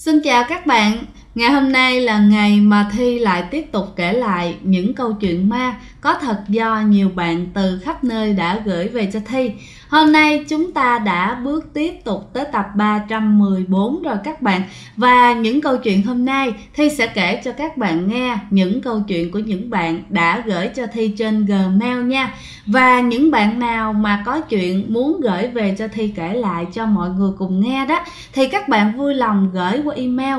Xin chào các bạn, ngày hôm nay là ngày mà Thi lại tiếp tục kể lại những câu chuyện ma có thật do nhiều bạn từ khắp nơi đã gửi về cho Thi. Hôm nay chúng ta đã bước tiếp tục tới tập 314 rồi các bạn. Và những câu chuyện hôm nay Thi sẽ kể cho các bạn nghe những câu chuyện của những bạn đã gửi cho Thi trên Gmail nha. Và những bạn nào mà có chuyện muốn gửi về cho Thi kể lại cho mọi người cùng nghe đó, thì các bạn vui lòng gửi qua email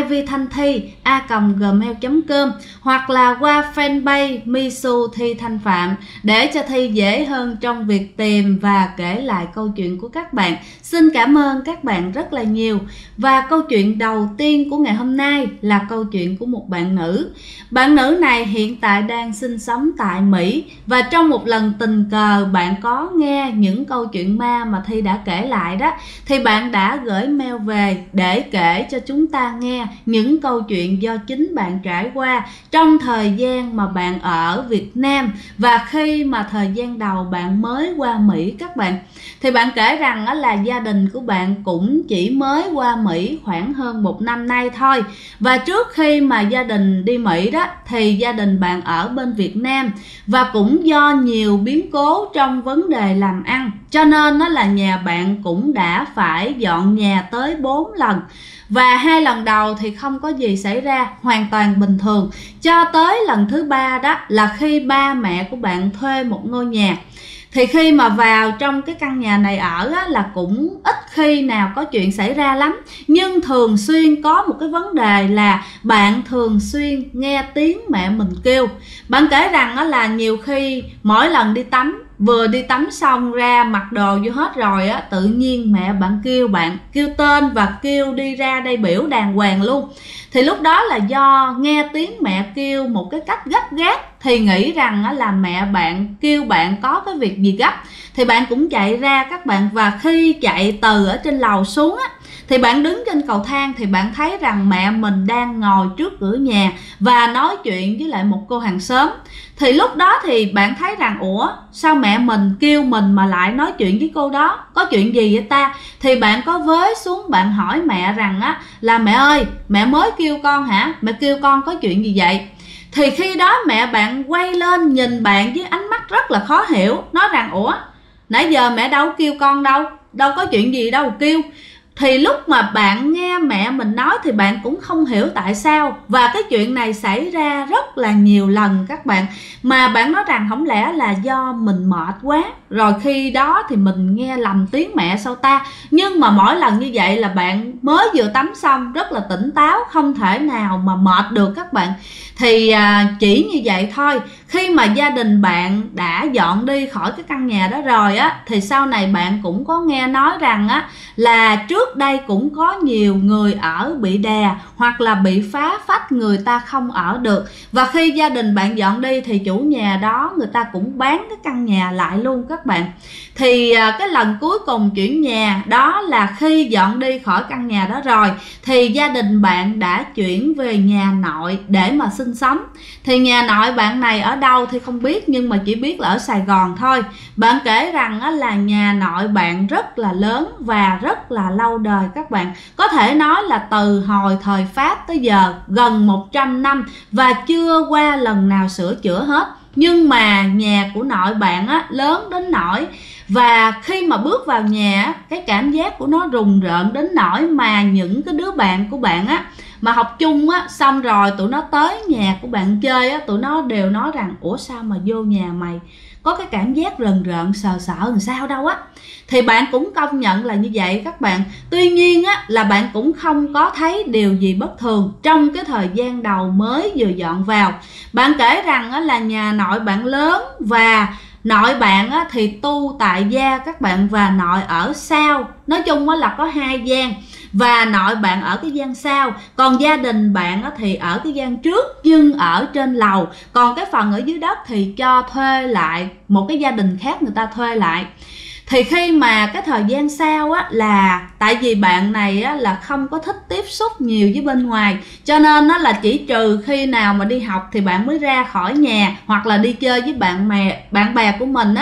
ivthanthi@gmail.com hoặc là qua fanpage Misu Thi Thanh Phạm để cho Thi dễ hơn trong việc tìm và kể lại câu chuyện của các bạn. Xin cảm ơn các bạn rất là nhiều. Và câu chuyện đầu tiên của ngày hôm nay là câu chuyện của một bạn nữ. Bạn nữ này hiện tại đang sinh sống tại Mỹ, và trong một lần tình cờ bạn có nghe những câu chuyện ma mà Thi đã kể lại đó, thì bạn đã gửi mail về để kể cho chúng ta nghe những câu chuyện do chính bạn trải qua trong thời gian mà bạn ở Việt Nam và khi mà thời gian đầu bạn mới qua Mỹ các bạn. Thì bạn kể rằng là gia đình của bạn cũng chỉ mới qua Mỹ khoảng hơn 1 năm nay thôi. Và trước khi mà gia đình đi Mỹ đó thì gia đình bạn ở bên Việt Nam, và cũng do nhiều biến cố trong vấn đề làm ăn cho nên là nhà bạn cũng đã phải dọn nhà tới 4 lần. Và 2 lần đầu thì không có gì xảy ra, hoàn toàn bình thường, cho tới lần thứ 3 đó là khi ba mẹ của bạn thuê một ngôi nhà. Thì khi mà vào trong cái căn nhà này ở á, là cũng ít khi nào có chuyện xảy ra lắm. Nhưng thường xuyên có một cái vấn đề là bạn thường xuyên nghe tiếng mẹ mình kêu. Bạn kể rằng á, là nhiều khi mỗi lần đi tắm, vừa đi tắm xong ra mặc đồ vô hết rồi á, tự nhiên mẹ bạn kêu tên và kêu đi ra đây biểu đàng hoàng luôn. Thì lúc đó là do nghe tiếng mẹ kêu một cái cách gấp gáp, thì nghĩ rằng là mẹ bạn kêu bạn có cái việc gì gấp. Thì bạn cũng chạy ra các bạn, và khi chạy từ ở trên lầu xuống á, thì bạn đứng trên cầu thang thì bạn thấy rằng mẹ mình đang ngồi trước cửa nhà và nói chuyện với lại một cô hàng xóm. Thì lúc đó thì bạn thấy rằng ủa, sao mẹ mình kêu mình mà lại nói chuyện với cô đó, có chuyện gì vậy ta? Thì bạn có với xuống bạn hỏi mẹ rằng á, là mẹ ơi, mẹ mới kêu con hả? Mẹ kêu con có chuyện gì vậy? Thì khi đó mẹ bạn quay lên nhìn bạn với ánh mắt rất là khó hiểu, nói rằng ủa, nãy giờ mẹ đâu kêu con đâu có chuyện gì đâu kêu. Thì lúc mà bạn nghe mẹ mình nói thì bạn cũng không hiểu tại sao. Và cái chuyện này xảy ra rất là nhiều lần các bạn. Mà bạn nói rằng không lẽ là do mình mệt quá, rồi khi đó thì mình nghe lầm tiếng mẹ sao ta. Nhưng mà mỗi lần như vậy là bạn mới vừa tắm xong, rất là tỉnh táo, không thể nào mà mệt được các bạn. Thì chỉ như vậy thôi. Khi mà gia đình bạn đã dọn đi khỏi cái căn nhà đó rồi á, thì sau này bạn cũng có nghe nói rằng á, là trước đây cũng có nhiều người ở bị đè hoặc là bị phá phách, người ta không ở được. Và khi gia đình bạn dọn đi thì chủ nhà đó người ta cũng bán cái căn nhà lại luôn các bạn. Thì cái lần cuối cùng chuyển nhà đó là khi dọn đi khỏi căn nhà đó rồi, thì gia đình bạn đã chuyển về nhà nội để mà sinh sống. Thì nhà nội bạn này ở đâu thì không biết, nhưng mà chỉ biết là ở Sài Gòn thôi. Bạn kể rằng là nhà nội bạn rất là lớn và rất là lâu đời các bạn. Có thể nói là từ hồi thời Pháp tới giờ gần 100 năm và chưa qua lần nào sửa chữa hết. Nhưng mà nhà của nội bạn á, lớn đến nỗi, và khi mà bước vào nhà, cái cảm giác của nó rùng rợn đến nỗi mà những cái đứa bạn của bạn á, mà học chung á, xong rồi tụi nó tới nhà của bạn chơi á, tụi nó đều nói rằng ủa sao mà vô nhà mày có cái cảm giác rần rợn sợ sợ làm sao đâu á. Thì bạn cũng công nhận là như vậy các bạn. Tuy nhiên á, là bạn cũng không có thấy điều gì bất thường trong cái thời gian đầu mới vừa dọn vào. Bạn kể rằng á, là nhà nội bạn lớn và nội bạn á, thì tu tại gia các bạn, và nội ở sau. Nói chung á, là có 2 gian, và nội bạn ở cái gian sau, còn gia đình bạn á, thì ở cái gian trước nhưng ở trên lầu. Còn cái phần ở dưới đất thì cho thuê lại, một cái gia đình khác người ta thuê lại. Thì khi mà cái thời gian sau á, là tại vì bạn này á, là không có thích tiếp xúc nhiều với bên ngoài, cho nên á, là chỉ trừ khi nào mà đi học thì bạn mới ra khỏi nhà, hoặc là đi chơi với bạn bè của mình á,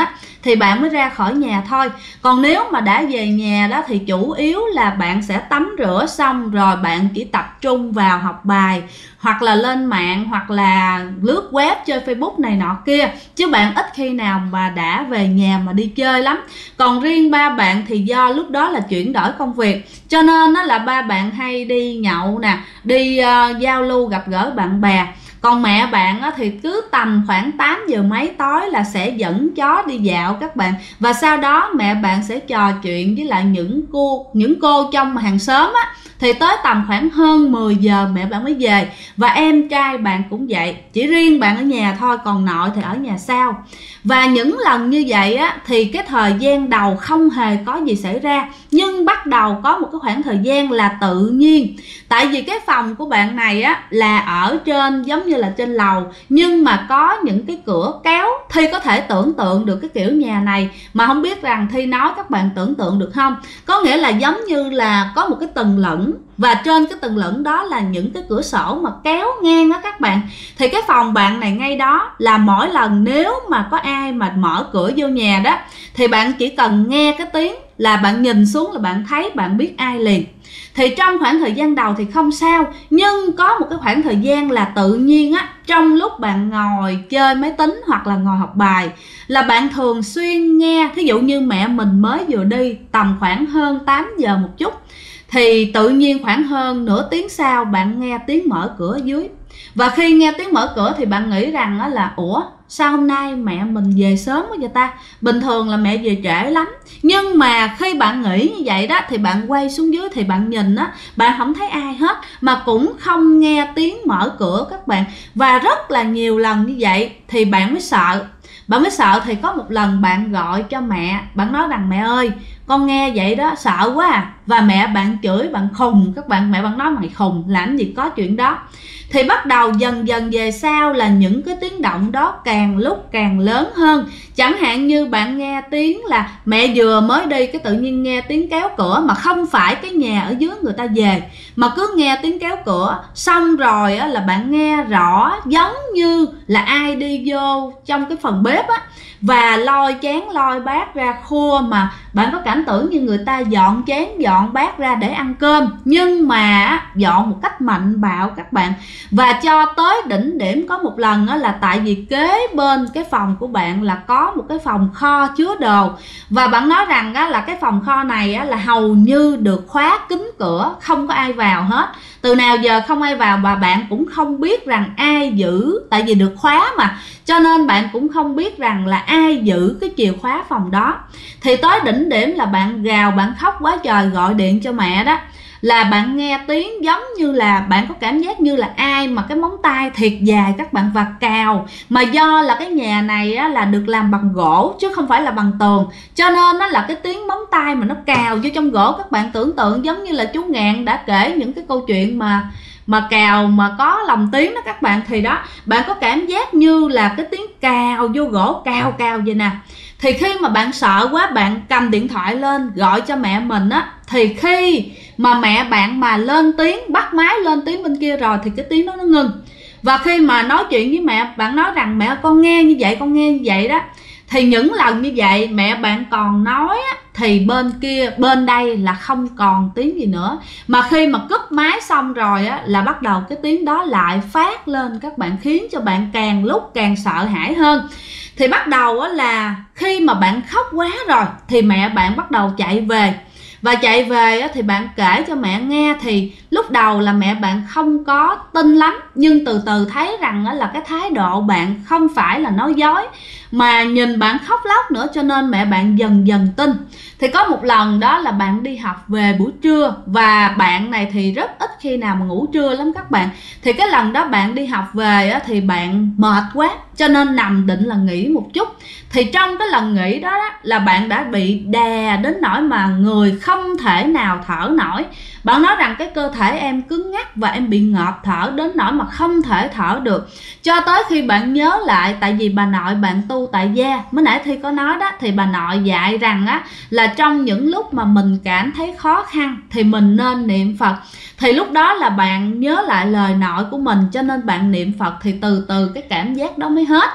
thì bạn mới ra khỏi nhà thôi. Còn nếu mà đã về nhà đó thì chủ yếu là bạn sẽ tắm rửa xong rồi bạn chỉ tập trung vào học bài, hoặc là lên mạng, hoặc là lướt web chơi Facebook này nọ kia, chứ bạn ít khi nào mà đã về nhà mà đi chơi lắm. Còn riêng ba bạn thì do lúc đó là chuyển đổi công việc, cho nên đó là ba bạn hay đi nhậu nè, đi giao lưu gặp gỡ bạn bè. Còn mẹ bạn thì cứ tầm khoảng 8 giờ mấy tối là sẽ dẫn chó đi dạo các bạn. Và sau đó mẹ bạn sẽ trò chuyện với lại những cô trong hàng xóm á. Thì tới tầm khoảng hơn 10 giờ mẹ bạn mới về. Và em trai bạn cũng vậy, chỉ riêng bạn ở nhà thôi, còn nội thì ở nhà sau. Và những lần như vậy á, thì cái thời gian đầu không hề có gì xảy ra. Nhưng bắt đầu có một cái khoảng thời gian là tự nhiên. Tại vì cái phòng của bạn này á, là ở trên, giống như là trên lầu, nhưng mà có những cái cửa kéo. Thi có thể tưởng tượng được cái kiểu nhà này, mà không biết rằng Thi nói các bạn tưởng tượng được không? Có nghĩa là giống như là có một cái tầng lửng, và trên cái tầng lửng đó là những cái cửa sổ mà kéo ngang đó các bạn. Thì cái phòng bạn này ngay đó là mỗi lần nếu mà có ai mà mở cửa vô nhà đó, thì bạn chỉ cần nghe cái tiếng là bạn nhìn xuống là bạn thấy, bạn biết ai liền. Thì trong khoảng thời gian đầu thì không sao, nhưng có một cái khoảng thời gian là tự nhiên á, trong lúc bạn ngồi chơi máy tính hoặc là ngồi học bài, là bạn thường xuyên nghe, thí dụ như mẹ mình mới vừa đi tầm khoảng hơn 8 giờ một chút, thì tự nhiên khoảng hơn nửa tiếng sau bạn nghe tiếng mở cửa dưới. Và khi nghe tiếng mở cửa thì bạn nghĩ rằng đó là ủa, sao hôm nay mẹ mình về sớm quá vậy ta? Bình thường là mẹ về trễ lắm. Nhưng mà khi bạn nghĩ như vậy đó, thì bạn quay xuống dưới thì bạn nhìn á, bạn không thấy ai hết, mà cũng không nghe tiếng mở cửa các bạn. Và rất là nhiều lần như vậy thì bạn mới sợ. Bạn mới sợ thì có một lần bạn gọi cho mẹ, bạn nói rằng mẹ ơi, con nghe vậy đó sợ quá à. Và mẹ bạn chửi bạn khùng các bạn. Mẹ bạn nói mày khùng, làm gì có chuyện đó. Thì bắt đầu dần dần về sau là những cái tiếng động đó càng lúc càng lớn hơn. Chẳng hạn như bạn nghe tiếng là mẹ vừa mới đi, cái tự nhiên nghe tiếng kéo cửa, mà không phải cái nhà ở dưới người ta về, mà cứ nghe tiếng kéo cửa. Xong rồi á, là bạn nghe rõ giống như là ai đi vô trong cái phần bếp á, và lôi chén lôi bát ra khua. Mà bạn có cảm tưởng như người ta dọn chén dọn bát ra để ăn cơm, nhưng mà dọn một cách mạnh bạo các bạn. Và cho tới đỉnh điểm có một lần là tại vì kế bên cái phòng của bạn là có một cái phòng kho chứa đồ. Và bạn nói rằng là cái phòng kho này là hầu như được khóa kín cửa, không có ai vào hết. Từ nào giờ không ai vào, và bạn cũng không biết rằng ai giữ, tại vì được khóa mà, cho nên bạn cũng không biết rằng là ai giữ cái chìa khóa phòng đó. Thì tới đỉnh điểm là bạn gào, bạn khóc quá trời, gọi điện cho mẹ đó, là bạn nghe tiếng giống như là bạn có cảm giác như là ai mà cái móng tay thiệt dài các bạn, và cào. Mà do là cái nhà này là được làm bằng gỗ chứ không phải là bằng tường, cho nên nó là cái tiếng móng tay mà nó cào vô trong gỗ. Các bạn tưởng tượng giống như là chú Ngạn đã kể những cái câu chuyện mà cào mà có lồng tiếng đó các bạn. Thì đó, bạn có cảm giác như là cái tiếng cào vô gỗ, cào vậy nè. Thì khi mà bạn sợ quá, bạn cầm điện thoại lên gọi cho mẹ mình á, thì khi mà mẹ bạn mà lên tiếng, bắt máy lên tiếng bên kia rồi, thì cái tiếng đó nó ngưng. Và khi mà nói chuyện với mẹ, bạn nói rằng mẹ con nghe như vậy, con nghe như vậy đó, thì những lần như vậy mẹ bạn còn nói á, thì bên kia, bên đây là không còn tiếng gì nữa. Mà khi mà cúp máy xong rồi á, là bắt đầu cái tiếng đó lại phát lên các bạn, khiến cho bạn càng lúc càng sợ hãi hơn. Thì bắt đầu á, là khi mà bạn khóc quá rồi thì mẹ bạn bắt đầu chạy về. Và chạy về á, thì bạn kể cho mẹ nghe. Thì lúc đầu là mẹ bạn không có tin lắm, nhưng từ từ thấy rằng á, là cái thái độ bạn không phải là nói dối, mà nhìn bạn khóc lóc nữa, cho nên mẹ bạn dần dần tin. Thì có một lần đó là bạn đi học về buổi trưa, và bạn này thì rất ít khi nào mà ngủ trưa lắm các bạn. Thì cái lần đó bạn đi học về á, thì bạn mệt quá, cho nên nằm định là nghỉ một chút. Thì trong cái lần nghỉ đó là bạn đã bị đè đến nỗi mà người không thể nào thở nổi. Bạn nói rằng cái cơ thể em cứng ngắc và em bị ngợp thở đến nỗi mà không thể thở được. Cho tới khi bạn nhớ lại, tại vì bà nội bạn tu tại gia, mới nãy Thi có nói đó, thì bà nội dạy rằng á, là trong những lúc mà mình cảm thấy khó khăn thì mình nên niệm Phật. Thì lúc đó là bạn nhớ lại lời nội của mình, cho nên bạn niệm Phật, thì từ từ cái cảm giác đó mới hết.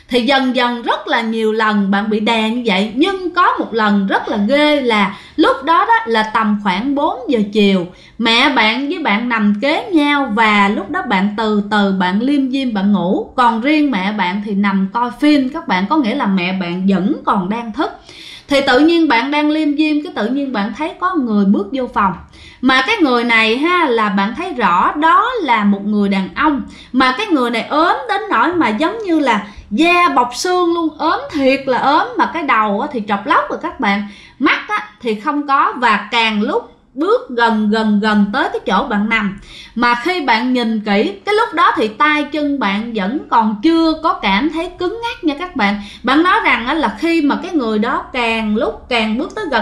Thì dần dần rất là nhiều lần bạn bị đè như vậy. Nhưng có một lần rất là ghê là lúc đó là tầm khoảng 4 giờ chiều, mẹ bạn với bạn nằm kế nhau, và lúc đó bạn từ từ bạn liêm diêm bạn ngủ, còn riêng mẹ bạn thì nằm coi phim các bạn, có nghĩa là mẹ bạn vẫn còn đang thức. Thì tự nhiên bạn đang liêm diêm, cái tự nhiên bạn thấy có người bước vô phòng, mà cái người này là bạn thấy rõ đó là một người đàn ông, mà cái người này ốm đến nỗi mà giống như là da bọc xương luôn, ốm thiệt là ốm, mà cái đầu thì trọc lóc rồi các bạn, mắt thì không có, và càng lúc bước gần tới cái chỗ bạn nằm, mà khi bạn nhìn kỹ cái lúc đó thì tay chân bạn vẫn còn chưa có cảm thấy cứng ngắc nha các bạn. Bạn nói rằng là khi mà cái người đó càng lúc càng bước tới gần,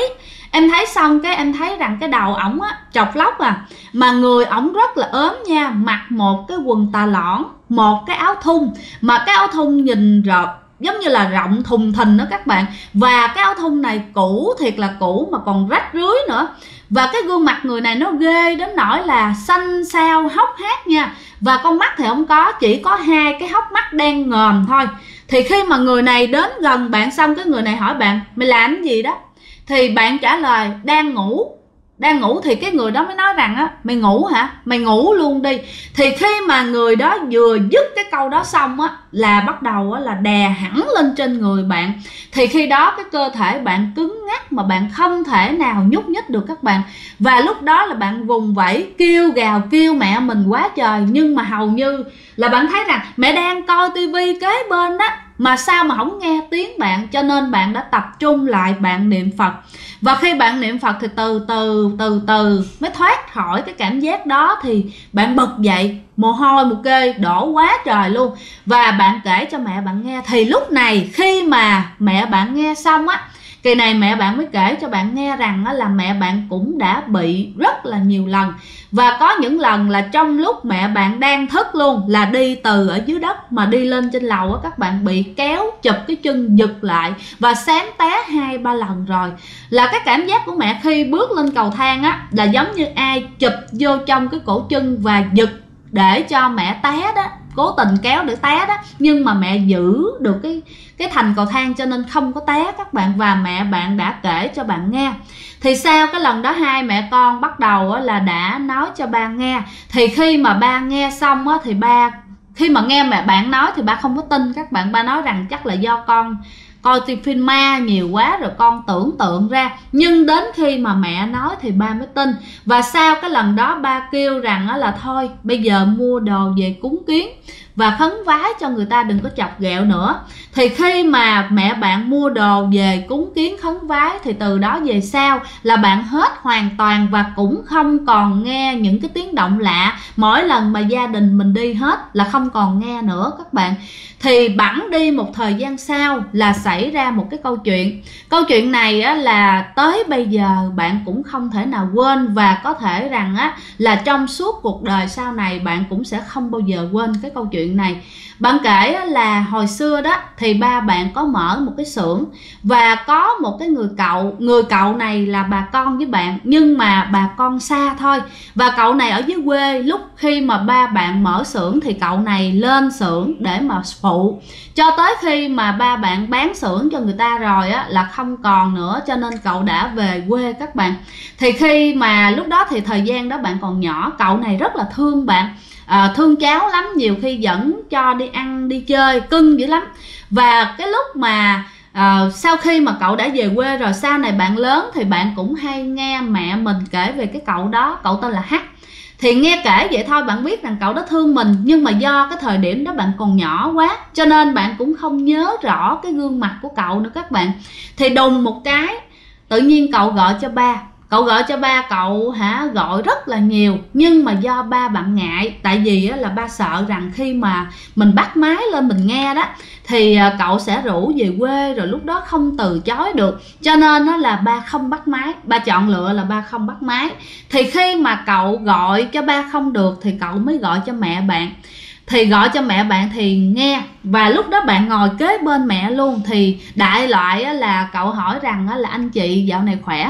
em thấy xong cái em thấy rằng cái đầu ổng trọc lóc mà người ổng rất là ốm nha, mặc một cái quần tà lõn, một cái áo thun, mà cái áo thun nhìn rõ giống như là rộng thùng thình đó các bạn, và cái áo thun này cũ thiệt là cũ mà còn rách rưới nữa. Và cái gương mặt người này nó ghê đến nỗi là xanh xao hốc hác nha, và con mắt thì không có, chỉ có 2 cái hốc mắt đen ngòm thôi. Thì khi mà người này đến gần bạn xong, cái người này hỏi bạn mày làm cái gì đó, thì bạn trả lời đang ngủ. Thì cái người đó mới nói rằng mày ngủ hả, mày ngủ luôn đi. Thì khi mà người đó vừa dứt cái câu đó xong là bắt đầu là đè hẳn lên trên người bạn. Thì khi đó cái cơ thể bạn cứng ngắc mà bạn không thể nào nhúc nhích được các bạn. Và lúc đó là bạn vùng vẫy kêu gào kêu mẹ mình quá trời, nhưng mà hầu như là bạn thấy rằng mẹ đang coi tivi kế bên đó, mà sao mà không nghe tiếng bạn, cho nên bạn đã tập trung lại bạn niệm Phật. Và khi bạn niệm Phật thì từ từ mới thoát khỏi cái cảm giác đó, thì bạn bật dậy, mồ hôi một kê đổ quá trời luôn, và bạn kể cho mẹ bạn nghe. Thì lúc này khi mà mẹ bạn nghe xong kỳ này mẹ bạn mới kể cho bạn nghe rằng là mẹ bạn cũng đã bị rất là nhiều lần, và có những lần là trong lúc mẹ bạn đang thức luôn, là đi từ ở dưới đất mà đi lên trên lầu các bạn, bị kéo chụp cái chân giật lại và xém té 2-3 lần rồi. Là cái cảm giác của mẹ khi bước lên cầu thang là giống như ai chụp vô trong cái cổ chân và giật để cho mẹ té đó, cố tình kéo để té đó, nhưng mà mẹ giữ được cái thành cầu thang cho nên không có té các bạn. Và mẹ bạn đã kể cho bạn nghe. Thì sau cái lần đó hai mẹ con bắt đầu là đã nói cho ba nghe. Thì khi mà ba nghe xong thì khi mà nghe mẹ bạn nói thì ba không có tin các bạn. Ba nói rằng chắc là do con coi phim ma nhiều quá rồi con tưởng tượng ra. Nhưng đến khi mà mẹ nói thì ba mới tin. Và sau cái lần đó ba kêu rằng là thôi bây giờ mua đồ về cúng kiến và khấn vái cho người ta, đừng có chọc ghẹo nữa. Thì khi mà mẹ bạn mua đồ về cúng kiến khấn vái thì từ đó về sau là bạn hết hoàn toàn, và cũng không còn nghe những cái tiếng động lạ. Mỗi lần mà gia đình mình đi hết là không còn nghe nữa các bạn. Thì bẵng đi một thời gian sau là xảy ra một cái câu chuyện. Câu chuyện này là tới bây giờ bạn cũng không thể nào quên, và có thể rằng là trong suốt cuộc đời sau này bạn cũng sẽ không bao giờ quên cái câu chuyện này. Bạn kể là hồi xưa đó thì ba bạn có mở một cái xưởng, và có một cái người cậu này là bà con với bạn, nhưng mà bà con xa thôi. Và cậu này ở dưới quê, lúc khi mà ba bạn mở xưởng thì cậu này lên xưởng để mà phụ, cho tới khi mà ba bạn bán xưởng cho người ta rồi là không còn nữa, cho nên cậu đã về quê các bạn. Thì khi mà lúc đó thì thời gian đó bạn còn nhỏ, cậu này rất là thương bạn, thương cháu lắm, nhiều khi dẫn cho đi ăn đi chơi, cưng dữ lắm. Và cái lúc mà sau khi mà cậu đã về quê rồi, sau này bạn lớn thì bạn cũng hay nghe mẹ mình kể về cái cậu đó, cậu tên là H. Thì nghe kể vậy thôi bạn biết rằng cậu đó thương mình, nhưng mà do cái thời điểm đó bạn còn nhỏ quá cho nên bạn cũng không nhớ rõ cái gương mặt của cậu nữa các bạn. Thì đùng một cái tự nhiên cậu gọi cho ba. Cậu gọi cho ba cậu gọi rất là nhiều, nhưng mà do ba bạn ngại, tại vì là ba sợ rằng khi mà mình bắt máy lên mình nghe đó thì cậu sẽ rủ về quê, rồi lúc đó không từ chối được, cho nên là ba không bắt máy. Ba chọn lựa là ba không bắt máy. Thì khi mà cậu gọi cho ba không được thì cậu mới gọi cho mẹ bạn. Thì gọi cho mẹ bạn thì nghe, và lúc đó bạn ngồi kế bên mẹ luôn. Thì đại loại là cậu hỏi rằng là anh chị dạo này khỏe không?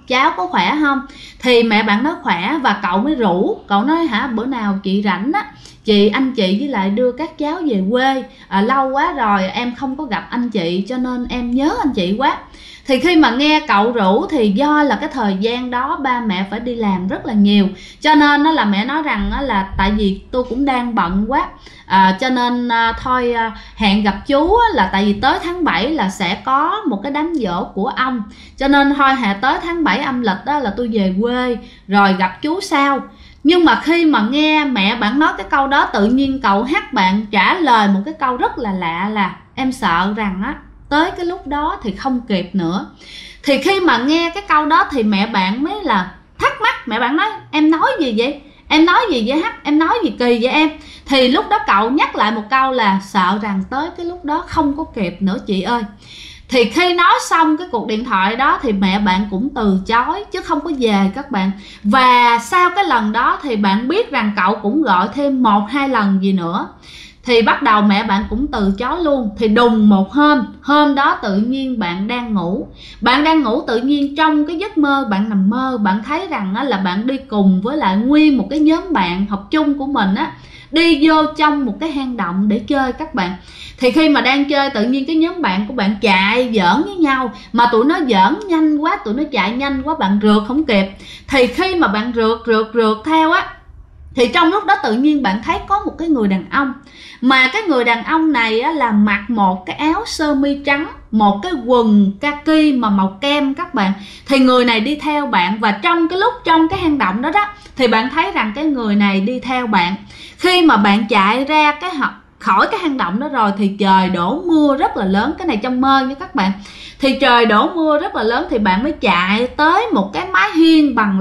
cháu có khỏe không? Thì mẹ bạn nói khỏe, và cậu mới rủ, cậu nói hả, bữa nào chị rảnh á, anh chị với lại đưa các cháu về quê, lâu quá rồi em không có gặp anh chị cho nên em nhớ anh chị quá. Thì khi mà nghe cậu rủ thì do là cái thời gian đó ba mẹ phải đi làm rất là nhiều, cho nên là mẹ nói rằng là tại vì tôi cũng đang bận quá, cho nên thôi hẹn gặp chú là tại vì tới tháng 7 là sẽ có một cái đám giỗ của ông, cho nên thôi tới tháng 7 âm lịch đó là tôi về quê rồi gặp chú sau. Nhưng mà khi mà nghe mẹ bạn nói cái câu đó, tự nhiên cậu hát bạn trả lời một cái câu rất là lạ là em sợ rằng á tới cái lúc đó thì không kịp nữa. Thì khi mà nghe cái câu đó thì mẹ bạn mới là thắc mắc, mẹ bạn nói em nói gì vậy? Em nói gì vậy Hắc? Em nói gì kỳ vậy em? Thì lúc đó cậu nhắc lại một câu là sợ rằng tới cái lúc đó không có kịp nữa chị ơi. Thì khi nói xong cái cuộc điện thoại đó thì mẹ bạn cũng từ chối chứ không có về các bạn. Và sau cái lần đó thì bạn biết rằng cậu cũng gọi thêm 1-2 lần gì nữa. Thì bắt đầu mẹ bạn cũng từ chối luôn. Thì đùng một hôm đó tự nhiên bạn đang ngủ. Bạn đang ngủ tự nhiên trong cái giấc mơ bạn nằm mơ, bạn thấy rằng là bạn đi cùng với lại nguyên một cái nhóm bạn học chung của mình á, đi vô trong một cái hang động để chơi các bạn. Thì khi mà đang chơi tự nhiên cái nhóm bạn của bạn chạy giỡn với nhau, mà tụi nó giỡn nhanh quá, tụi nó chạy nhanh quá, bạn rượt không kịp. Thì khi mà bạn rượt theo á, thì trong lúc đó tự nhiên bạn thấy có một cái người đàn ông. Mà cái người đàn ông này á, là mặc một cái áo sơ mi trắng, một cái quần kaki mà màu kem các bạn. Thì người này đi theo bạn, và trong cái lúc trong cái hang động đó đó thì bạn thấy rằng cái người này đi theo bạn. Khi mà bạn chạy ra khỏi cái hang động đó rồi thì trời đổ mưa rất là lớn. Cái này trong mơ nha các bạn. Thì trời đổ mưa rất là lớn thì bạn mới chạy tới một cái mái hiên bằng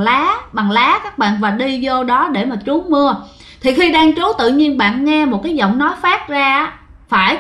lá các bạn, và đi vô đó để mà trú mưa. Thì khi đang trú tự nhiên bạn nghe một cái giọng nói phát ra, phải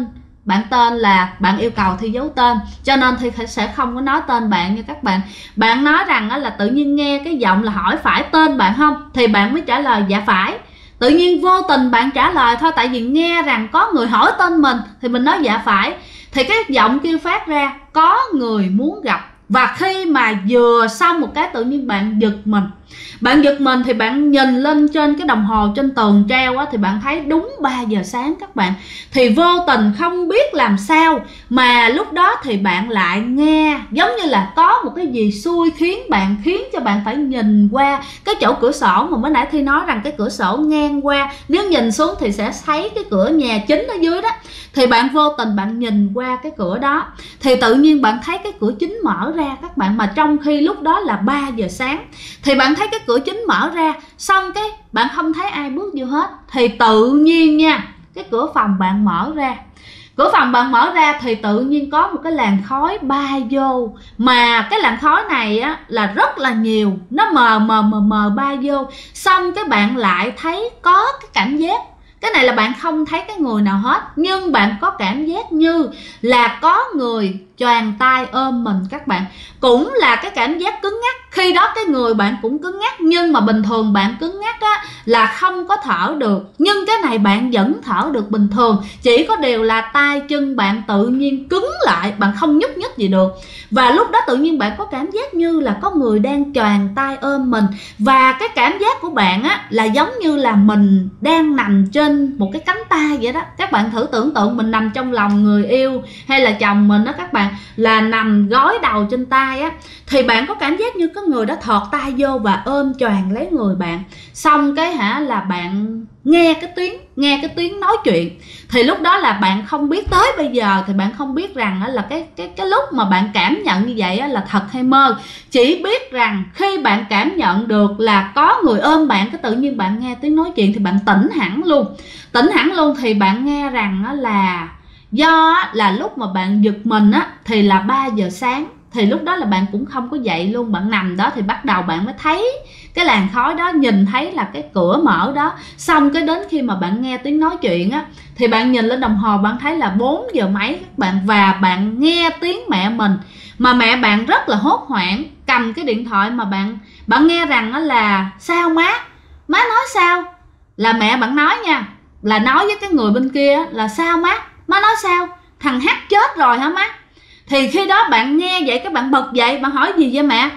bạn tên là bạn yêu cầu thi dấu tên, cho nên thì sẽ không có nói tên bạn nha các bạn. Bạn nói rằng là tự nhiên nghe cái giọng là hỏi phải tên bạn không, thì bạn mới trả lời dạ phải. Tự nhiên vô tình bạn trả lời thôi, tại vì nghe rằng có người hỏi tên mình thì mình nói dạ phải. Thì cái giọng kêu phát ra có người muốn gặp. Và khi mà vừa xong một cái tự nhiên bạn giật mình. Bạn giật mình thì bạn nhìn lên trên cái đồng hồ trên tường treo á, thì bạn thấy đúng 3 giờ sáng các bạn. Thì vô tình không biết làm sao mà lúc đó thì bạn lại nghe giống như là có một cái gì xui khiến cho bạn phải nhìn qua cái chỗ cửa sổ mà mới nãy Thi nói rằng cái cửa sổ ngang qua, nếu nhìn xuống thì sẽ thấy cái cửa nhà chính ở dưới đó. Thì bạn vô tình bạn nhìn qua cái cửa đó thì tự nhiên bạn thấy cái cửa chính mở ra các bạn, mà trong khi lúc đó là 3 giờ sáng. Thì bạn thấy cái cửa chính mở ra, xong cái bạn không thấy ai bước vô hết. Thì tự nhiên nha, cái cửa phòng bạn mở ra. Cửa phòng bạn mở ra thì tự nhiên có một cái làn khói bay vô. Mà cái làn khói này á là rất là nhiều, nó mờ bay vô. Xong cái bạn lại thấy có cái cảm giác, cái này là bạn không thấy cái người nào hết, nhưng bạn có cảm giác như là có người choàng tay ôm mình các bạn. Cũng là cái cảm giác cứng ngắc. Khi đó cái người bạn cũng cứng ngắc, nhưng mà bình thường bạn cứng ngắc á là không có thở được, nhưng cái này bạn vẫn thở được bình thường. Chỉ có điều là tay chân bạn tự nhiên cứng lại, bạn không nhúc nhích gì được. Và lúc đó tự nhiên bạn có cảm giác như là có người đang choàng tay ôm mình. Và cái cảm giác của bạn á là giống như là mình đang nằm trên một cái cánh tay vậy đó. Các bạn thử tưởng tượng mình nằm trong lòng người yêu hay là chồng mình đó các bạn, là nằm gối đầu trên tay á. Thì bạn có cảm giác như có người đó thọt tay vô và ôm choàng lấy người bạn. Xong cái là bạn nghe cái tiếng nói chuyện. Thì lúc đó là bạn không biết, tới bây giờ thì bạn không biết rằng là cái lúc mà bạn cảm nhận như vậy là thật hay mơ. Chỉ biết rằng khi bạn cảm nhận được là có người ôm bạn, cái tự nhiên bạn nghe tiếng nói chuyện thì bạn tỉnh hẳn luôn. Thì bạn nghe rằng là do là lúc mà bạn giật mình á thì là 3 giờ sáng. Thì lúc đó là bạn cũng không có dậy luôn, bạn nằm đó thì bắt đầu bạn mới thấy cái làn khói đó, nhìn thấy là cái cửa mở đó. Xong cái đến khi mà bạn nghe tiếng nói chuyện á thì bạn nhìn lên đồng hồ, bạn thấy là 4 giờ mấy các bạn. Và bạn nghe tiếng mẹ mình, mà mẹ bạn rất là hốt hoảng, cầm cái điện thoại mà bạn nghe rằng là sao má nói sao, là mẹ bạn nói nha, là nói với cái người bên kia là sao má nói sao, thằng H chết rồi hả má. Thì khi đó bạn nghe vậy các bạn bật dậy, bạn hỏi gì vậy mẹ.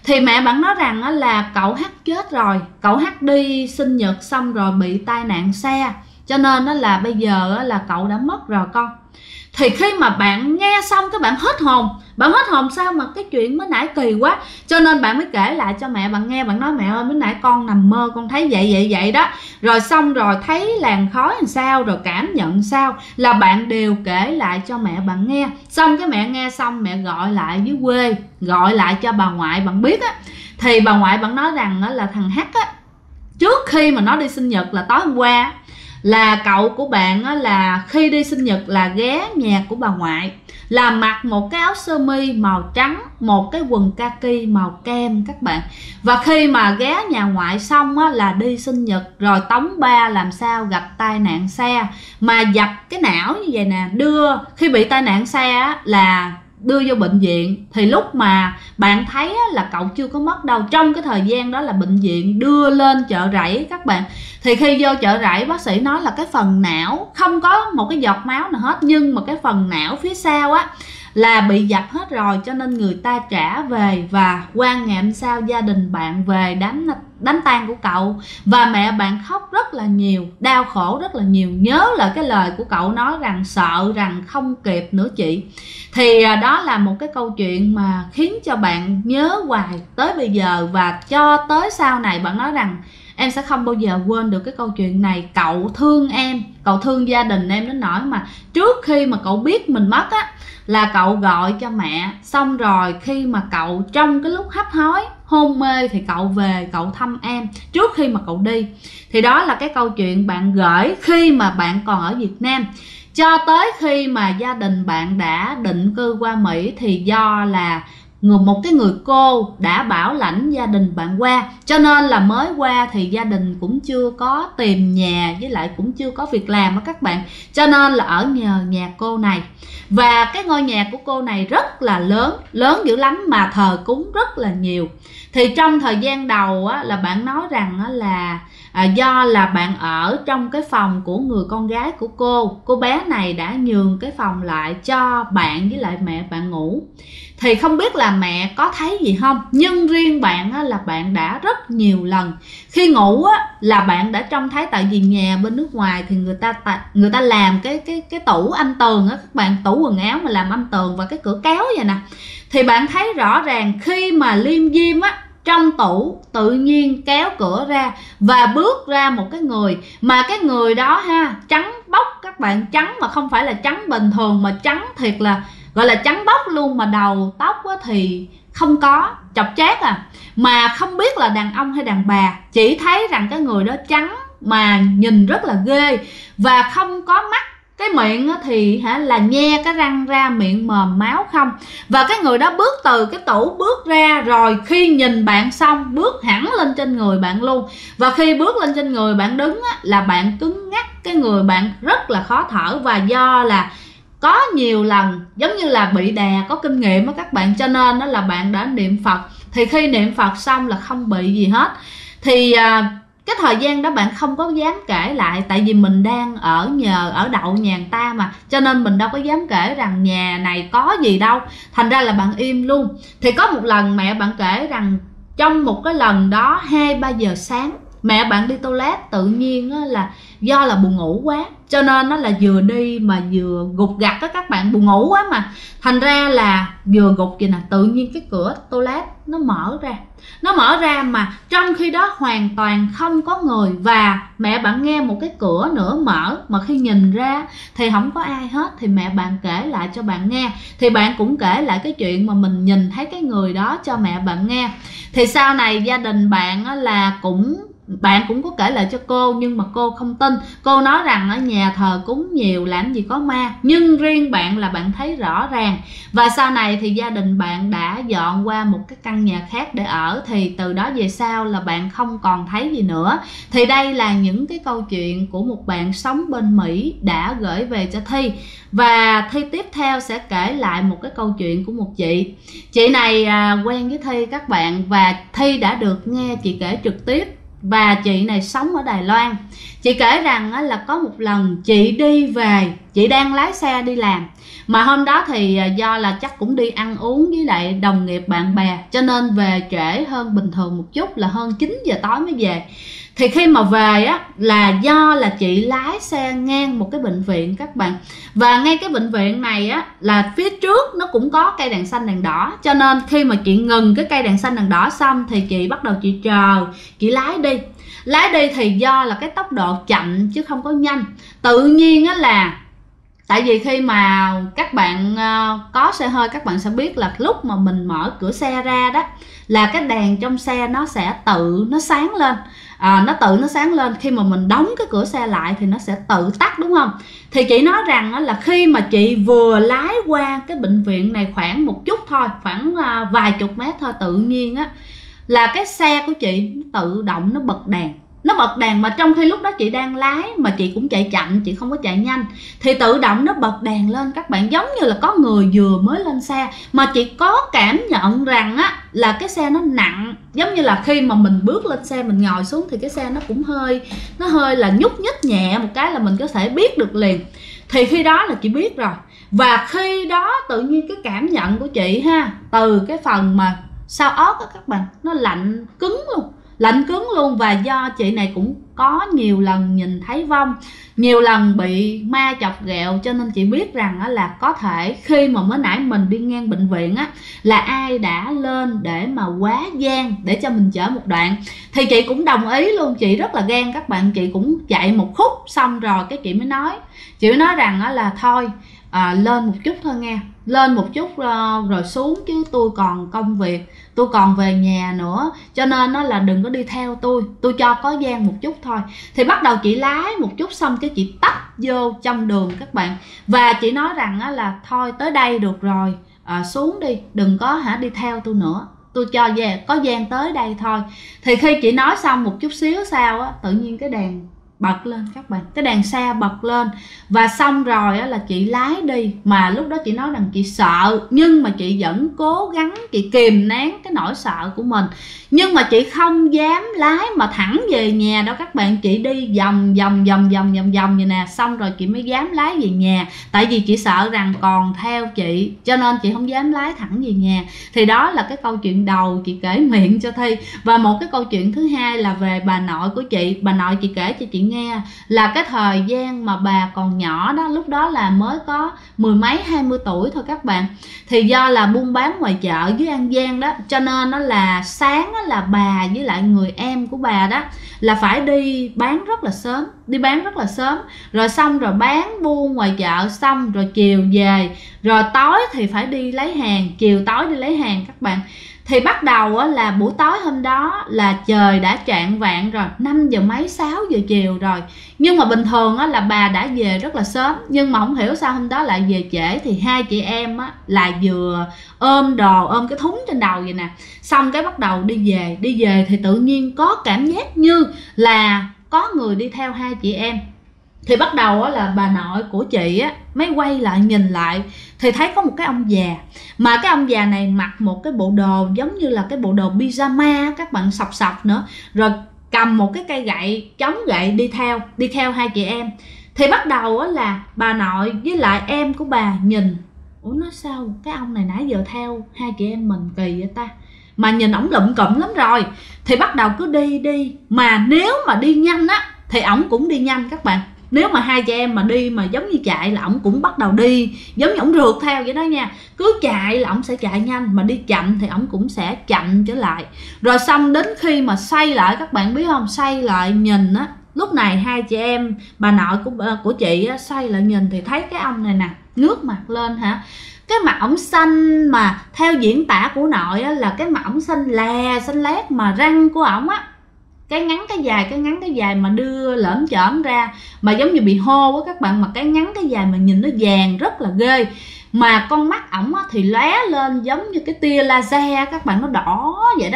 Thì mẹ bạn nói rằng là cậu H chết rồi, cậu H đi sinh nhật xong rồi bị tai nạn xe, cho nên là bây giờ là cậu đã mất rồi con. Thì khi mà bạn nghe xong các bạn hết hồn. Bạn hết hồn sao mà cái chuyện mới nãy kỳ quá. Cho nên bạn mới kể lại cho mẹ bạn nghe. Bạn nói mẹ ơi, mới nãy con nằm mơ con thấy vậy đó. Rồi xong rồi thấy làn khói làm sao, rồi cảm nhận sao, là bạn đều kể lại cho mẹ bạn nghe. Xong cái mẹ nghe xong mẹ gọi lại dưới quê, gọi lại cho bà ngoại bạn biết á. Thì bà ngoại bạn nói rằng là thằng H á, trước khi mà nó đi sinh nhật là tối hôm qua, là cậu của bạn là khi đi sinh nhật là ghé nhà của bà ngoại, là mặc một cái áo sơ mi màu trắng, một cái quần kaki màu kem các bạn. Và khi mà ghé nhà ngoại xong là đi sinh nhật rồi tống ba làm sao gặp tai nạn xe, mà dập cái não như vậy nè, khi bị tai nạn xe là đưa vô bệnh viện. Thì lúc mà bạn thấy là cậu chưa có mất đâu, trong cái thời gian đó là bệnh viện đưa lên Chợ Rẫy các bạn. Thì khi vô Chợ Rẫy, bác sĩ nói là cái phần não không có một cái giọt máu nào hết, nhưng mà cái phần não phía sau là bị dập hết rồi, cho nên người ta trả về. Và qua ngày hôm sau gia đình bạn về đám tang của cậu, và mẹ bạn khóc rất là nhiều, đau khổ rất là nhiều, nhớ lại cái lời của cậu nói rằng sợ rằng không kịp nữa chị. Thì đó là một cái câu chuyện mà khiến cho bạn nhớ hoài tới bây giờ, và cho tới sau này bạn nói rằng em sẽ không bao giờ quên được cái câu chuyện này. Cậu thương em, cậu thương gia đình em đến nỗi mà trước khi mà cậu biết mình mất là cậu gọi cho mẹ, xong rồi khi mà cậu trong cái lúc hấp hối hôn mê thì cậu về cậu thăm em trước khi mà cậu đi. Thì đó là cái câu chuyện bạn gửi khi mà bạn còn ở Việt Nam. Cho tới khi mà gia đình bạn đã định cư qua Mỹ, thì do là một cái người cô đã bảo lãnh gia đình bạn qua, cho nên là mới qua thì gia đình cũng chưa có tìm nhà, với lại cũng chưa có việc làm đó các bạn, cho nên là ở nhờ nhà cô này. Và cái ngôi nhà của cô này rất là lớn dữ lắm, mà thờ cúng rất là nhiều. Thì trong thời gian đầu là bạn nói rằng là do là bạn ở trong cái phòng của người con gái của cô bé này đã nhường cái phòng lại cho bạn với lại mẹ bạn ngủ. Thì không biết là mẹ có thấy gì không, nhưng riêng bạn là bạn đã rất nhiều lần khi ngủ là bạn đã trông thấy. Tại vì nhà bên nước ngoài thì người ta làm cái tủ âm tường các bạn, tủ quần áo mà làm âm tường và cái cửa kéo vậy nè. Thì bạn thấy rõ ràng khi mà Liêm Diêm trong tủ tự nhiên kéo cửa ra và bước ra một cái người, mà cái người đó trắng bóc các bạn, trắng mà không phải là trắng bình thường, mà trắng thiệt là gọi là trắng bóc luôn. Mà đầu tóc thì không có, chọc chát mà không biết là đàn ông hay đàn bà, chỉ thấy rằng cái người đó trắng mà nhìn rất là ghê, và không có mắt. Cái miệng thì là nhe cái răng ra, miệng mồm máu không. Và cái người đó bước từ cái tủ bước ra, rồi khi nhìn bạn xong bước hẳn lên trên người bạn luôn. Và khi bước lên trên người bạn đứng là bạn cứng ngắc, cái người bạn rất là khó thở. Và do là có nhiều lần giống như là bị đè, có kinh nghiệm đó các bạn, cho nên đó là bạn đã niệm Phật. Thì khi niệm Phật xong là không bị gì hết. Thì cái thời gian đó bạn không có dám kể lại, tại vì mình đang ở đậu nhà người ta mà, cho nên mình đâu có dám kể rằng nhà này có gì đâu, thành ra là bạn im luôn. Thì có một lần mẹ bạn kể rằng trong một cái lần đó 2-3 giờ sáng mẹ bạn đi toilet, tự nhiên là do là buồn ngủ quá, cho nên nó là vừa đi mà vừa gục gặt đó các bạn, buồn ngủ quá mà, thành ra là vừa gục vậy nè, tự nhiên cái cửa toilet nó mở ra mà trong khi đó hoàn toàn không có người. Và mẹ bạn nghe một cái cửa nữa mở, mà khi nhìn ra thì không có ai hết. Thì mẹ bạn kể lại cho bạn nghe, thì bạn cũng kể lại cái chuyện mà mình nhìn thấy cái người đó cho mẹ bạn nghe. Thì sau này gia đình bạn là bạn cũng có kể lại cho cô, nhưng mà cô không tin. Cô nói rằng ở nhà thờ cúng nhiều làm gì có ma, nhưng riêng bạn là bạn thấy rõ ràng. Và sau này thì gia đình bạn đã dọn qua một cái căn nhà khác để ở, thì từ đó về sau là bạn không còn thấy gì nữa. Thì đây là những cái câu chuyện của một bạn sống bên Mỹ đã gửi về cho Thi. Và Thi tiếp theo sẽ kể lại một cái câu chuyện của một chị này quen với Thi các bạn, và Thi đã được nghe chị kể trực tiếp và chị này sống ở Đài Loan. Chị kể rằng là có một lần chị đi về, chị đang lái xe đi làm, mà hôm đó thì do là chắc cũng đi ăn uống với lại đồng nghiệp bạn bè, cho nên về trễ hơn bình thường một chút, là hơn 9 giờ tối mới về. Thì khi mà về á, là do là chị lái xe ngang một cái bệnh viện các bạn, và ngay cái bệnh viện này á, là phía trước nó cũng có cây đèn xanh đèn đỏ, cho nên khi mà chị ngừng cái cây đèn xanh đèn đỏ xong thì chị bắt đầu chị chờ, chị lái đi. Lái đi thì do là cái tốc độ chậm chứ không có nhanh. Tự nhiên á là tại vì khi mà các bạn có xe hơi, các bạn sẽ biết là lúc mà mình mở cửa xe ra đó, là cái đèn trong xe nó sẽ tự nó sáng lên. Nó sáng lên, khi mà mình đóng cái cửa xe lại thì nó sẽ tự tắt, đúng không? Thì chị nói rằng là khi mà chị vừa lái qua cái bệnh viện này khoảng một chút thôi, khoảng vài chục mét thôi, tự nhiên á là cái xe của chị tự động nó bật đèn. Nó bật đèn mà trong khi lúc đó chị đang lái mà chị cũng chạy chậm, chị không có chạy nhanh, thì tự động nó bật đèn lên các bạn, giống như là có người vừa mới lên xe. Mà chị có cảm nhận rằng á là cái xe nó nặng, giống như là khi mà mình bước lên xe mình ngồi xuống thì cái xe nó cũng hơi là nhúc nhích nhẹ một cái là mình có thể biết được liền. Thì khi đó là chị biết rồi. Và khi đó tự nhiên cái cảm nhận của chị ha, từ cái phần mà sau ớt á các bạn, nó lạnh cứng luôn. Và do chị này cũng có nhiều lần nhìn thấy vong, nhiều lần bị ma chọc ghẹo, cho nên chị biết rằng là có thể khi mà mới nãy mình đi ngang bệnh viện á, là ai đã lên để mà quá gian để cho mình chở một đoạn. Thì chị cũng đồng ý luôn, chị rất là gan các bạn. Chị cũng chạy một khúc xong rồi cái chị mới nói rằng là thôi lên một chút thôi nghe, lên một chút rồi xuống, chứ tôi còn công việc, tôi còn về nhà nữa, cho nên nó là đừng có đi theo tôi cho có gian một chút thôi. Thì bắt đầu chị lái một chút xong cái chị tấp vô trong đường các bạn, và chị nói rằng là thôi tới đây được rồi, xuống đi, đừng có đi theo tôi nữa, tôi cho có gian tới đây thôi. Thì khi chị nói xong một chút xíu sau á, tự nhiên cái đèn bật lên các bạn, cái đèn xe bật lên. Và xong rồi là chị lái đi, mà lúc đó chị nói rằng chị sợ, nhưng mà chị vẫn cố gắng chị kìm nén cái nỗi sợ của mình. Nhưng mà chị không dám lái mà thẳng về nhà đâu các bạn, chị đi vòng vậy nè, xong rồi chị mới dám lái về nhà. Tại vì chị sợ rằng còn theo chị, cho nên chị không dám lái thẳng về nhà. Thì đó là cái câu chuyện đầu chị kể miệng cho Thi. Và một cái câu chuyện thứ hai là về bà nội của chị. Bà nội chị kể cho chị nghe là cái thời gian mà bà còn nhỏ đó, lúc đó là mới có 10 mấy 20 tuổi thôi các bạn. Thì do là buôn bán ngoài chợ dưới An Giang đó, cho nên nó là sáng đó là bà với lại người em của bà đó là phải đi bán rất là sớm, rồi xong rồi bán buôn ngoài chợ xong rồi chiều về, rồi tối thì phải đi lấy hàng, chiều tối đi lấy hàng các bạn. Thì bắt đầu là buổi tối hôm đó là trời đã chạng vạng rồi, 5 giờ mấy 6 giờ chiều rồi. Nhưng mà bình thường là bà đã về rất là sớm, nhưng mà không hiểu sao hôm đó lại về trễ. Thì hai chị em là vừa ôm cái thúng trên đầu vậy nè, xong cái bắt đầu đi về thì tự nhiên có cảm giác như là có người đi theo hai chị em. Thì bắt đầu là bà nội của chị mới quay lại nhìn lại, thì thấy có một cái ông già, mà cái ông già này mặc một cái bộ đồ giống như là cái bộ đồ pyjama các bạn, sọc nữa, rồi cầm một cái cây gậy, chống gậy đi theo hai chị em. Thì bắt đầu là bà nội với lại em của bà nhìn, ủa nói sao cái ông này nãy giờ theo hai chị em mình kỳ vậy ta, mà nhìn ổng lụm cụm lắm rồi. Thì bắt đầu cứ đi, mà nếu mà đi nhanh thì ổng cũng đi nhanh các bạn. Nếu mà hai chị em mà đi mà giống như chạy là ổng cũng bắt đầu đi, giống như ổng rượt theo vậy đó nha. Cứ chạy là ổng sẽ chạy nhanh, mà đi chậm thì ổng cũng sẽ chậm trở lại. Rồi xong đến khi mà xoay lại, các bạn biết không, xoay lại nhìn lúc này hai chị em bà nội của chị xoay lại nhìn thì thấy cái ông này nè, ngước mặt lên cái mặt ổng xanh, mà theo diễn tả của nội là cái mặt ổng xanh lét, mà răng của ổng cái ngắn cái dài mà đưa lởm chởm ra, mà giống như bị hô các bạn, mà cái ngắn cái dài mà nhìn nó vàng rất là ghê. Mà con mắt ổng thì lóe lên giống như cái tia laser các bạn, nó đỏ vậy đó.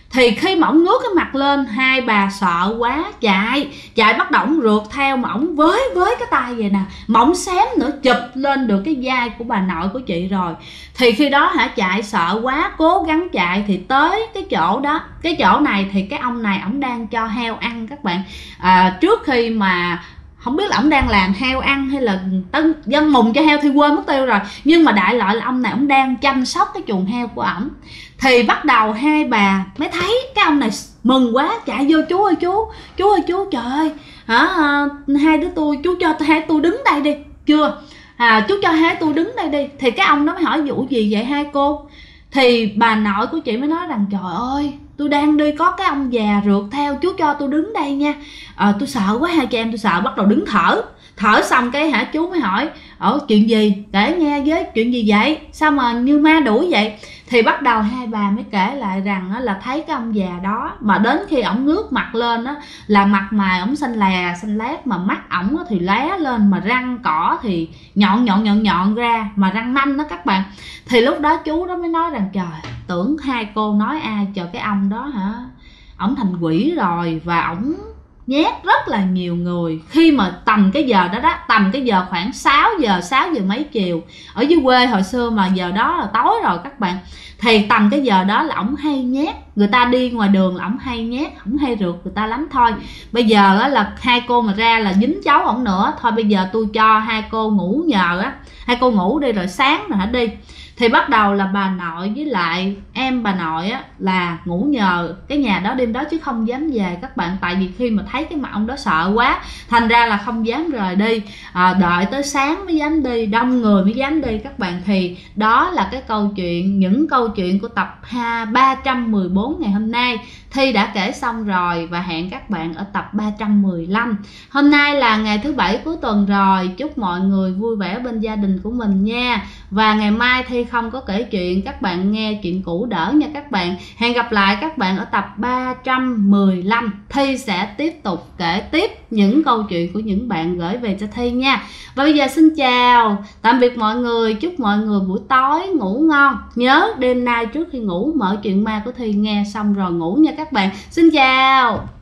Thì khi mà ổng ngước cái mặt lên, hai bà sợ quá chạy bắt đầu ổng rượt theo, mà ổng với cái tay vậy nè, mà ổng xém nữa chụp lên được cái vai của bà nội của chị rồi. Thì khi đó chạy sợ quá, cố gắng chạy thì tới cái chỗ đó. Cái chỗ này thì cái ông này ổng đang cho heo ăn các bạn. Trước khi mà không biết là ổng đang làm heo ăn hay là dân mùng cho heo thì quên mất tiêu rồi, nhưng mà đại loại là ông này ổng đang chăm sóc cái chuồng heo của ổng. Thì bắt đầu hai bà mới thấy cái ông này mừng quá, chạy vô: chú ơi chú, trời ơi hai đứa tôi, chú cho hai tôi đứng đây đi chưa, chú cho hai tôi đứng đây đi. Thì cái ông đó mới hỏi: vụ gì vậy hai cô? Thì bà nội của chị mới nói rằng: trời ơi, tôi đang đi có cái ông già rượt theo, chú cho tôi đứng đây nha. Tôi sợ quá, hai chị em tôi sợ. Bắt đầu đứng thở xong cái chú mới hỏi: chuyện gì, kể nghe với, chuyện gì vậy, sao mà như ma đuổi vậy? Thì bắt đầu hai bà mới kể lại rằng là thấy cái ông già đó, mà đến khi ổng ngước mặt lên đó là mặt mày ổng xanh lét, mà mắt ổng thì lé lên, mà răng cỏ thì nhọn ra, mà răng nanh đó các bạn. Thì lúc đó chú đó mới nói rằng: trời, tưởng hai cô nói ai, chờ cái ông đó ổng thành quỷ rồi, và ổng nhét rất là nhiều người. Khi mà tầm cái giờ đó tầm cái giờ khoảng 6 giờ mấy chiều, ở dưới quê hồi xưa mà giờ đó là tối rồi các bạn, thì tầm cái giờ đó là ổng hay nhét người ta, đi ngoài đường là ổng hay nhét, ổng hay rượt người ta lắm. Thôi bây giờ là hai cô mà ra là dính cháu ổng nữa, thôi bây giờ tôi cho hai cô ngủ nhờ hai cô ngủ đi, rồi sáng rồi hãy đi. Thì bắt đầu là bà nội với lại em bà nội là ngủ nhờ cái nhà đó đêm đó, chứ không dám về các bạn. Tại vì khi mà thấy cái mặt ông đó sợ quá, thành ra là không dám rời đi, đợi tới sáng mới dám đi, đông người mới dám đi các bạn. Thì đó là cái câu chuyện, những câu chuyện của tập 314 ngày hôm nay. Thi đã kể xong rồi, và hẹn các bạn ở tập 315. Hôm nay là ngày thứ Bảy cuối tuần rồi, chúc mọi người vui vẻ bên gia đình của mình nha. Và ngày mai Thi không có kể chuyện, các bạn nghe chuyện cũ đỡ nha các bạn. Hẹn gặp lại các bạn ở tập 315. Thi sẽ tiếp tục kể tiếp những câu chuyện của những bạn gửi về cho Thi nha. Và bây giờ xin chào, tạm biệt mọi người. Chúc mọi người buổi tối ngủ ngon. Nhớ đêm nay trước khi ngủ mở chuyện ma của Thi nghe xong rồi ngủ nha các bạn. Xin chào.